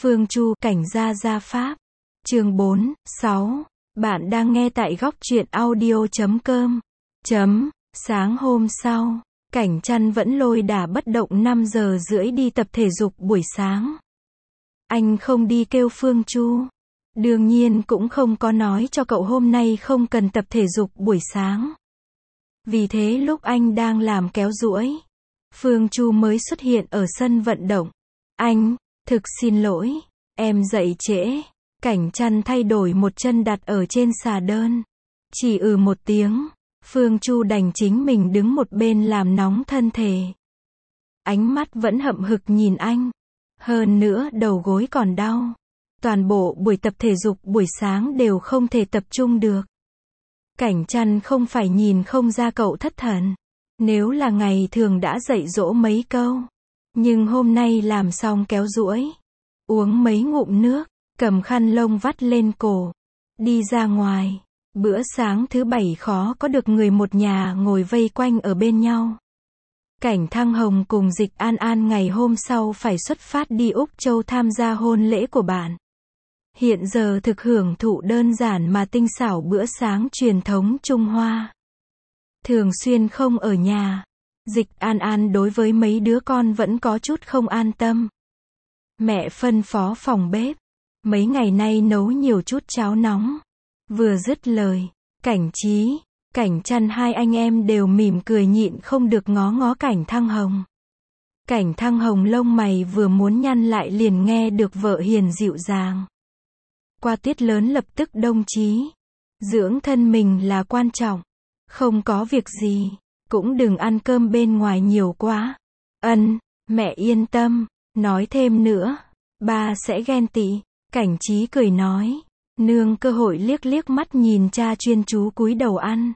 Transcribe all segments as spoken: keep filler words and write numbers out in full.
Phương Chu, cảnh gia gia pháp. Chương bốn, sáu. Bạn đang nghe tại góc truyện audio chấm com. Chấm. Sáng hôm sau, Cảnh Chăn vẫn lôi đả bất động năm giờ rưỡi đi tập thể dục buổi sáng. Anh không đi kêu Phương Chu. Đương nhiên cũng không có nói cho cậu hôm nay không cần tập thể dục buổi sáng. Vì thế lúc anh đang làm kéo duỗi, Phương Chu mới xuất hiện ở sân vận động. Anh, thực xin lỗi, em dậy trễ. Cảnh Chăn thay đổi một chân đặt ở trên xà đơn. Chỉ ừ một tiếng, Phương Chu đành chính mình đứng một bên làm nóng thân thể. Ánh mắt vẫn hậm hực nhìn anh. Hơn nữa đầu gối còn đau. Toàn bộ buổi tập thể dục buổi sáng đều không thể tập trung được. Cảnh Chăn không phải nhìn không ra cậu thất thần. Nếu là ngày thường đã dạy dỗ mấy câu. Nhưng hôm nay làm xong kéo duỗi, uống mấy ngụm nước, cầm khăn lông vắt lên cổ, đi ra ngoài. Bữa sáng thứ bảy khó có được người một nhà ngồi vây quanh ở bên nhau. Cảnh Thăng Hồng cùng Dịch An An ngày hôm sau phải xuất phát đi Úc Châu tham gia hôn lễ của bạn. Hiện giờ thực hưởng thụ đơn giản mà tinh xảo bữa sáng truyền thống Trung Hoa. Thường xuyên không ở nhà, Dịch An An đối với mấy đứa con vẫn có chút không an tâm. Mẹ phân phó phòng bếp, mấy ngày nay nấu nhiều chút cháo nóng. Vừa dứt lời, Cảnh Trí, Cảnh Chăn hai anh em đều mỉm cười nhịn không được ngó ngó Cảnh Thăng Hồng. Cảnh Thăng Hồng lông mày vừa muốn nhăn lại liền nghe được vợ hiền dịu dàng. Qua tiết lớn lập tức đồng chí. Dưỡng thân mình là quan trọng. Không có việc gì, cũng đừng ăn cơm bên ngoài nhiều quá. Ân, mẹ yên tâm, nói thêm nữa, ba sẽ ghen tị. Cảnh Trí cười nói. Nương cơ hội liếc liếc mắt nhìn cha chuyên chú cúi đầu ăn.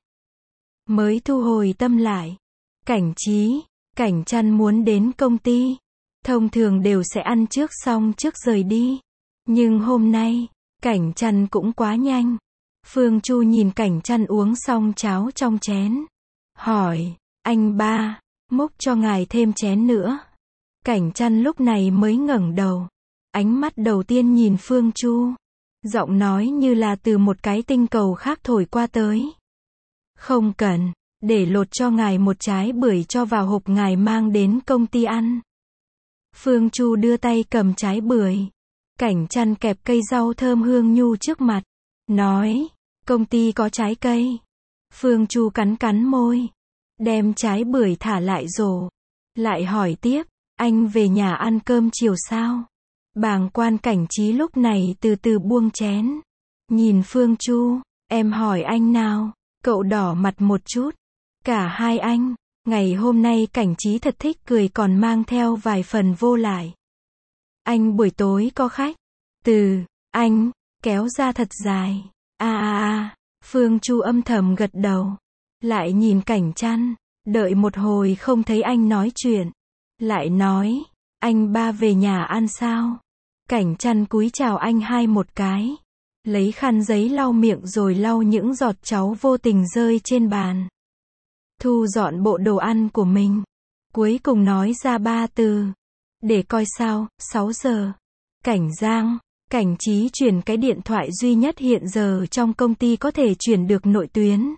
Mới thu hồi tâm lại. Cảnh Trí, Cảnh Chăn muốn đến công ty. Thông thường đều sẽ ăn trước xong trước rời đi. Nhưng hôm nay, Cảnh Chăn cũng quá nhanh. Phương Chu nhìn Cảnh Chăn uống xong cháo trong chén. Hỏi, anh ba, múc cho ngài thêm chén nữa. Cảnh Chăn lúc này mới ngẩng đầu. Ánh mắt đầu tiên nhìn Phương Chu. Giọng nói như là từ một cái tinh cầu khác thổi qua tới. Không cần, để lột cho ngài một trái bưởi cho vào hộp ngài mang đến công ty ăn. Phương Chu đưa tay cầm trái bưởi. Cảnh Chăn kẹp cây rau thơm hương nhu trước mặt. Nói, công ty có trái cây. Phương Chu cắn cắn môi. Đem trái bưởi thả lại rổ. Lại hỏi tiếp, anh về nhà ăn cơm chiều sao? Bàng quan Cảnh Trí lúc này từ từ buông chén. Nhìn Phương Chu, em hỏi anh nào? Cậu đỏ mặt một chút. Cả hai anh, ngày hôm nay Cảnh Trí thật thích cười còn mang theo vài phần vô lại. Anh buổi tối có khách. Từ, anh, kéo ra thật dài. A a a, Phương Chu âm thầm gật đầu. Lại nhìn Cảnh Chăn, đợi một hồi không thấy anh nói chuyện. Lại nói, anh ba về nhà ăn sao? Cảnh Chăn cúi chào anh hai một cái. Lấy khăn giấy lau miệng rồi lau những giọt cháo vô tình rơi trên bàn. Thu dọn bộ đồ ăn của mình. Cuối cùng nói ra ba từ. Để coi sao, sáu giờ. Cảnh Giang, Cảnh Trí chuyển cái điện thoại duy nhất hiện giờ trong công ty có thể chuyển được nội tuyến.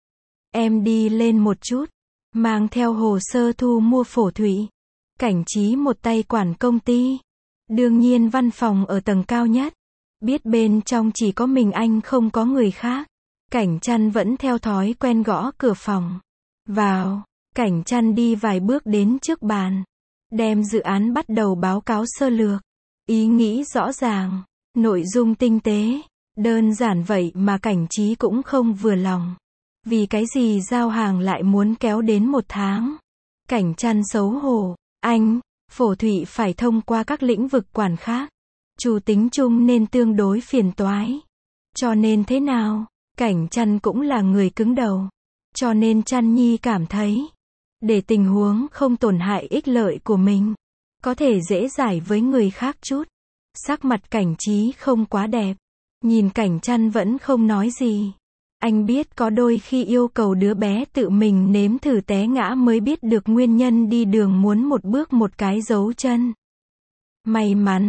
Em đi lên một chút. Mang theo hồ sơ thu mua phổ thủy. Cảnh Trí một tay quản công ty. Đương nhiên văn phòng ở tầng cao nhất. Biết bên trong chỉ có mình anh không có người khác. Cảnh Chăn vẫn theo thói quen gõ cửa phòng. Vào, Cảnh Chăn đi vài bước đến trước bàn. Đem dự án bắt đầu báo cáo sơ lược. Ý nghĩ rõ ràng, nội dung tinh tế. Đơn giản vậy mà Cảnh Trí cũng không vừa lòng. Vì cái gì giao hàng lại muốn kéo đến một tháng. Cảnh Chăn xấu hổ. Anh, phổ thủy phải thông qua các lĩnh vực quản khác. Chủ tính chung nên tương đối phiền toái. Cho nên thế nào? Cảnh Chăn cũng là người cứng đầu. Cho nên Chăn Nhi cảm thấy, để tình huống không tổn hại ích lợi của mình, có thể dễ giải với người khác chút. Sắc mặt Cảnh Trí không quá đẹp. Nhìn Cảnh Chăn vẫn không nói gì. Anh biết có đôi khi yêu cầu đứa bé tự mình nếm thử té ngã mới biết được nguyên nhân đi đường muốn một bước một cái dấu chân. May mắn,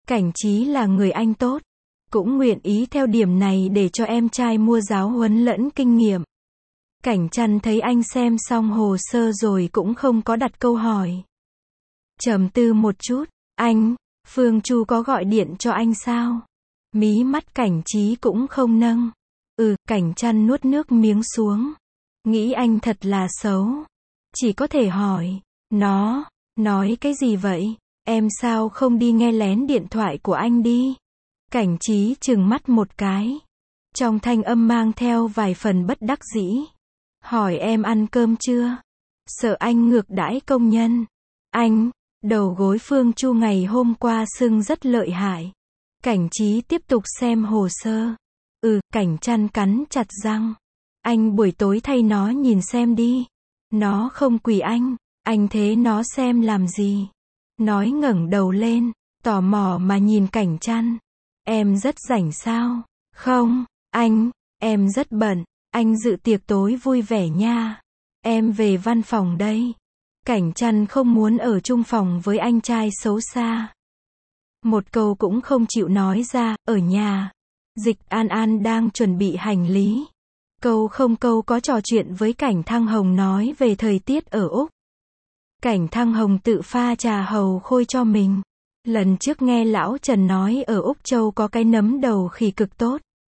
Cảnh Trí là người anh tốt, cũng nguyện ý theo điểm này để cho em trai mua giáo huấn lẫn kinh nghiệm. Cảnh Trăn thấy anh xem xong hồ sơ rồi cũng không có đặt câu hỏi. Trầm tư một chút, anh, Phương Chu có gọi điện cho anh sao? Mí mắt Cảnh Trí cũng không nâng. Ừ, Cảnh Trăn nuốt nước miếng xuống. Nghĩ anh thật là xấu. Chỉ có thể hỏi, nó, nói cái gì vậy? Em sao không đi nghe lén điện thoại của anh đi? Cảnh Trí trừng mắt một cái. Trong thanh âm mang theo vài phần bất đắc dĩ. Hỏi em ăn cơm chưa? Sợ anh ngược đãi công nhân. Anh, đầu gối Phương Chu ngày hôm qua sưng rất lợi hại. Cảnh Trí tiếp tục xem hồ sơ. Ừ, Cảnh Trăn cắn chặt răng. Anh buổi tối thay nó nhìn xem đi. Nó không quỳ anh, anh thế nó xem làm gì? Nói ngẩng đầu lên, tò mò mà nhìn Cảnh Trăn. Em rất rảnh sao? Không, anh, em rất bận, anh dự tiệc tối vui vẻ nha. Em về văn phòng đây. Cảnh Trăn không muốn ở chung phòng với anh trai xấu xa. Một câu cũng không chịu nói ra, ở nhà. Dịch An An đang chuẩn bị hành lý. Câu không câu có trò chuyện với Cảnh Thăng Hồng nói về thời tiết ở Úc. Cảnh Thăng Hồng tự pha trà hầu khôi cho mình. Lần trước nghe lão Trần nói ở Úc Châu có cái nấm đầu khỉ cực tốt.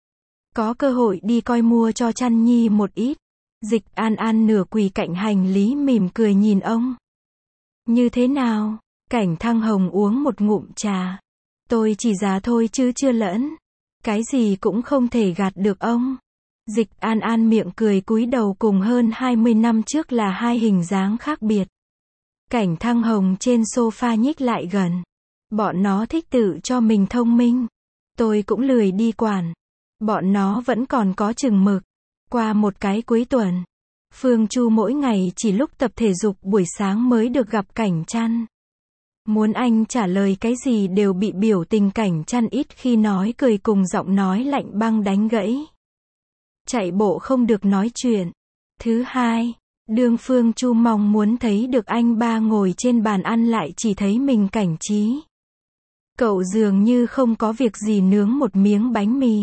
Có cơ hội đi coi mua cho Trăn Nhi một ít. Dịch An An nửa quỳ cạnh hành lý mỉm cười nhìn ông. Như thế nào? Cảnh Thăng Hồng uống một ngụm trà. Tôi chỉ giá thôi chứ chưa lẫn. Cái gì cũng không thể gạt được ông. Dịch An An miệng cười cúi đầu, cùng hơn hai mươi năm trước là hai hình dáng khác biệt. Cảnh Thăng Hồng trên sofa nhích lại gần. Bọn nó thích tự cho mình thông minh. Tôi cũng lười đi quản. Bọn nó vẫn còn có chừng mực. Qua một cái cuối tuần, Phương Chu mỗi ngày chỉ lúc tập thể dục buổi sáng mới được gặp Cảnh Trăn. Muốn anh trả lời cái gì đều bị biểu tình Cảnh Trăn ít khi nói cười cùng giọng nói lạnh băng đánh gãy. Chạy bộ không được nói chuyện. Thứ hai, đương Phương Chu mong muốn thấy được anh ba ngồi trên bàn ăn lại chỉ thấy mình Cảnh Trí. Cậu dường như không có việc gì nướng một miếng bánh mì.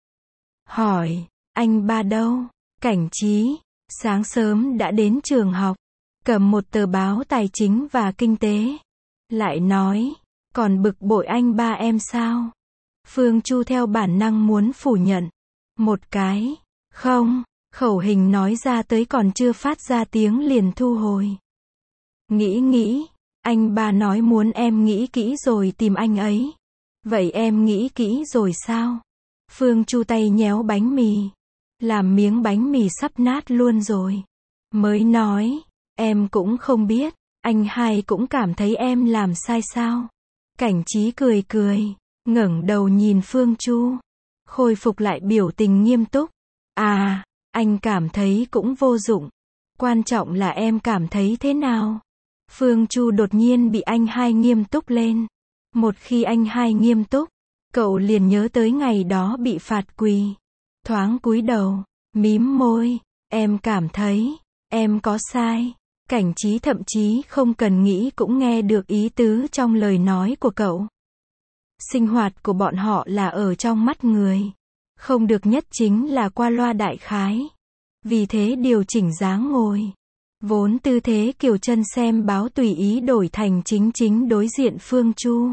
Hỏi, anh ba đâu? Cảnh Trí, sáng sớm đã đến trường học, cầm một tờ báo tài chính và kinh tế. Lại nói, còn bực bội anh ba em sao? Phương Chu theo bản năng muốn phủ nhận. Một cái, không, khẩu hình nói ra tới còn chưa phát ra tiếng liền thu hồi. Nghĩ nghĩ, anh ba nói muốn em nghĩ kỹ rồi tìm anh ấy. Vậy em nghĩ kỹ rồi sao? Phương Chu tay nhéo bánh mì. Làm miếng bánh mì sắp nát luôn rồi. Mới nói, em cũng không biết, anh hai cũng cảm thấy em làm sai sao? Cảnh Trí cười cười, ngẩng đầu nhìn Phương Chu. Khôi phục lại biểu tình nghiêm túc. À, anh cảm thấy cũng vô dụng. Quan trọng là em cảm thấy thế nào? Phương Chu đột nhiên bị anh hai nghiêm túc lên. Một khi anh hai nghiêm túc, cậu liền nhớ tới ngày đó bị phạt quỳ. Thoáng cúi đầu, mím môi, em cảm thấy, em có sai. Cảnh Trí thậm chí không cần nghĩ cũng nghe được ý tứ trong lời nói của cậu. Sinh hoạt của bọn họ là ở trong mắt người. Không được nhất chính là qua loa đại khái. Vì thế điều chỉnh dáng ngồi. Vốn tư thế kiều chân xem báo tùy ý đổi thành chính chính đối diện Phương Chu.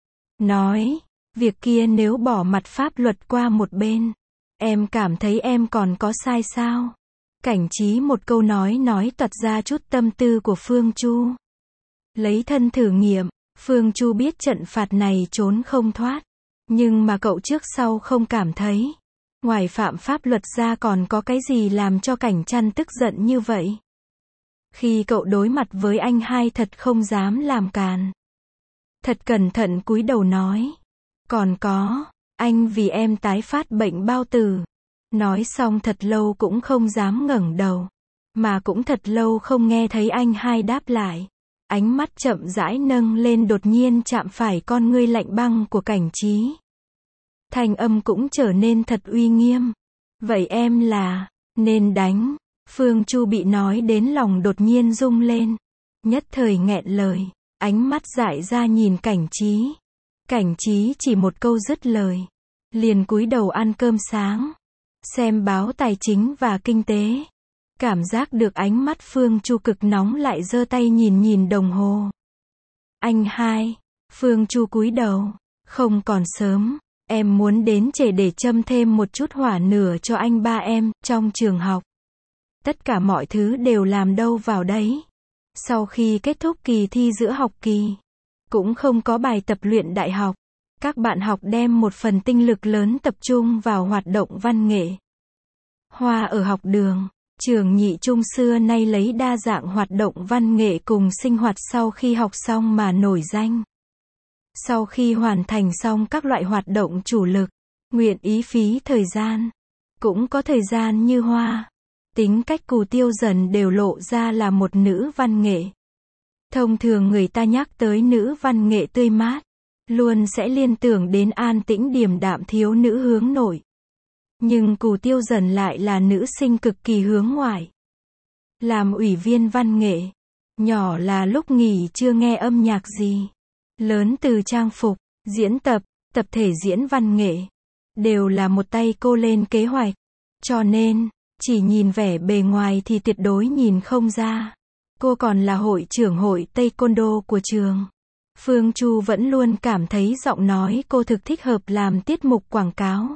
Nói, việc kia nếu bỏ mặt pháp luật qua một bên, em cảm thấy em còn có sai sao? Cảnh Trí một câu nói nói toạc ra chút tâm tư của Phương Chu. Lấy thân thử nghiệm, Phương Chu biết trận phạt này trốn không thoát. Nhưng mà cậu trước sau không cảm thấy. Ngoài phạm pháp luật ra còn có cái gì làm cho Cảnh Trăn tức giận như vậy? Khi cậu đối mặt với anh hai thật không dám làm càn. Thật cẩn thận cúi đầu nói. Còn có, anh vì em tái phát bệnh bao tử. Nói xong thật lâu cũng không dám ngẩng đầu. Mà cũng thật lâu không nghe thấy anh hai đáp lại. Ánh mắt chậm rãi nâng lên đột nhiên chạm phải con ngươi lạnh băng của Cảnh Trí. Thanh âm cũng trở nên thật uy nghiêm. Vậy em là, nên đánh. Phương Chu bị nói đến lòng đột nhiên rung lên. Nhất thời nghẹn lời. Ánh mắt dại ra nhìn Cảnh Trí. Cảnh Trí chỉ một câu dứt lời, liền cúi đầu ăn cơm sáng, xem báo tài chính và kinh tế. Cảm giác được ánh mắt Phương Chu cực nóng lại giơ tay nhìn nhìn đồng hồ. Anh hai, Phương Chu cúi đầu, không còn sớm, em muốn đến trễ để châm thêm một chút hỏa lửa cho anh ba em, trong trường học. Tất cả mọi thứ đều làm đâu vào đấy. Sau khi kết thúc kỳ thi giữa học kỳ, cũng không có bài tập luyện đại học. Các bạn học đem một phần tinh lực lớn tập trung vào hoạt động văn nghệ. Hoa ở học đường, trường nhị trung xưa nay lấy đa dạng hoạt động văn nghệ cùng sinh hoạt sau khi học xong mà nổi danh. Sau khi hoàn thành xong các loại hoạt động chủ lực, nguyện ý phí thời gian. Cũng có thời gian như Hoa. Tính cách Cù Tiêu Dần đều lộ ra là một nữ văn nghệ. Thông thường người ta nhắc tới nữ văn nghệ tươi mát, luôn sẽ liên tưởng đến an tĩnh điềm đạm thiếu nữ hướng nội. Nhưng Cù Tiêu Dần lại là nữ sinh cực kỳ hướng ngoại. Làm ủy viên văn nghệ, nhỏ là lúc nghỉ chưa nghe âm nhạc gì. Lớn từ trang phục, diễn tập, tập thể diễn văn nghệ, đều là một tay cô lên kế hoạch. Cho nên, chỉ nhìn vẻ bề ngoài thì tuyệt đối nhìn không ra. Cô còn là hội trưởng hội Taekwondo của trường. Phương Chu vẫn luôn cảm thấy giọng nói cô thực thích hợp làm tiết mục quảng cáo.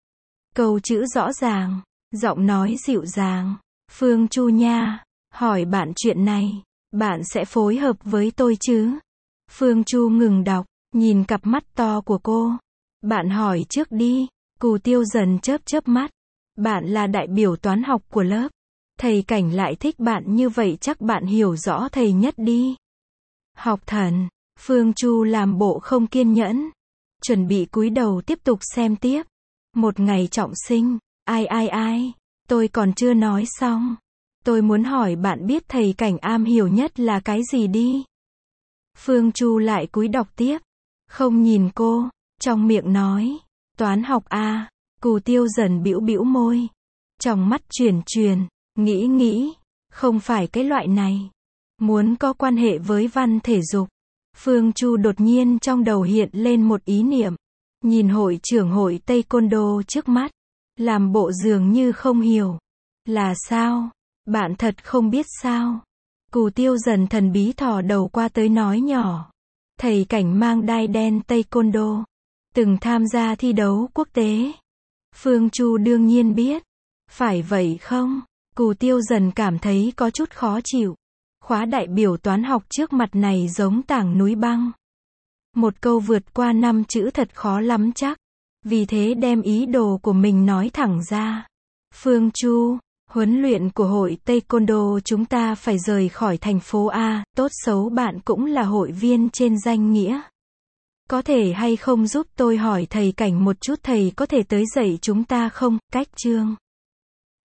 Câu chữ rõ ràng, giọng nói dịu dàng. Phương Chu nha, hỏi bạn chuyện này, bạn sẽ phối hợp với tôi chứ? Phương Chu ngừng đọc, nhìn cặp mắt to của cô. Bạn hỏi trước đi. Cù Tiêu Dần chớp chớp mắt. Bạn là đại biểu toán học của lớp. Thầy Cảnh lại thích bạn như vậy chắc bạn hiểu rõ thầy nhất đi. Học thần. Phương Chu làm bộ không kiên nhẫn. Chuẩn bị cúi đầu tiếp tục xem tiếp. Một ngày trọng sinh. Ai ai ai. Tôi còn chưa nói xong. Tôi muốn hỏi bạn biết thầy Cảnh am hiểu nhất là cái gì đi. Phương Chu lại cúi đọc tiếp. Không nhìn cô. Trong miệng nói. Toán học a. Cù Tiêu Dần bĩu bĩu môi. Trong mắt chuyển chuyển. Nghĩ nghĩ. Không phải cái loại này. Muốn có quan hệ với văn thể dục. Phương Chu đột nhiên trong đầu hiện lên một ý niệm. Nhìn hội trưởng hội Taekwondo trước mắt. Làm bộ dường như không hiểu. Là sao? Bạn thật không biết sao? Cù Tiêu Dần thần bí thò đầu qua tới nói nhỏ. Thầy Cảnh mang đai đen Taekwondo. Từng tham gia thi đấu quốc tế. Phương Chu đương nhiên biết. Phải vậy không? Cù Tiêu Dần cảm thấy có chút khó chịu. Khóa đại biểu toán học trước mặt này giống tảng núi băng. Một câu vượt qua năm chữ thật khó lắm chắc. Vì thế đem ý đồ của mình nói thẳng ra. Phương Chu, huấn luyện của hội Taekwondo chúng ta phải rời khỏi thành phố A, tốt xấu bạn cũng là hội viên trên danh nghĩa. Có thể hay không giúp tôi hỏi thầy Cảnh một chút thầy có thể tới dạy chúng ta không, cách chương.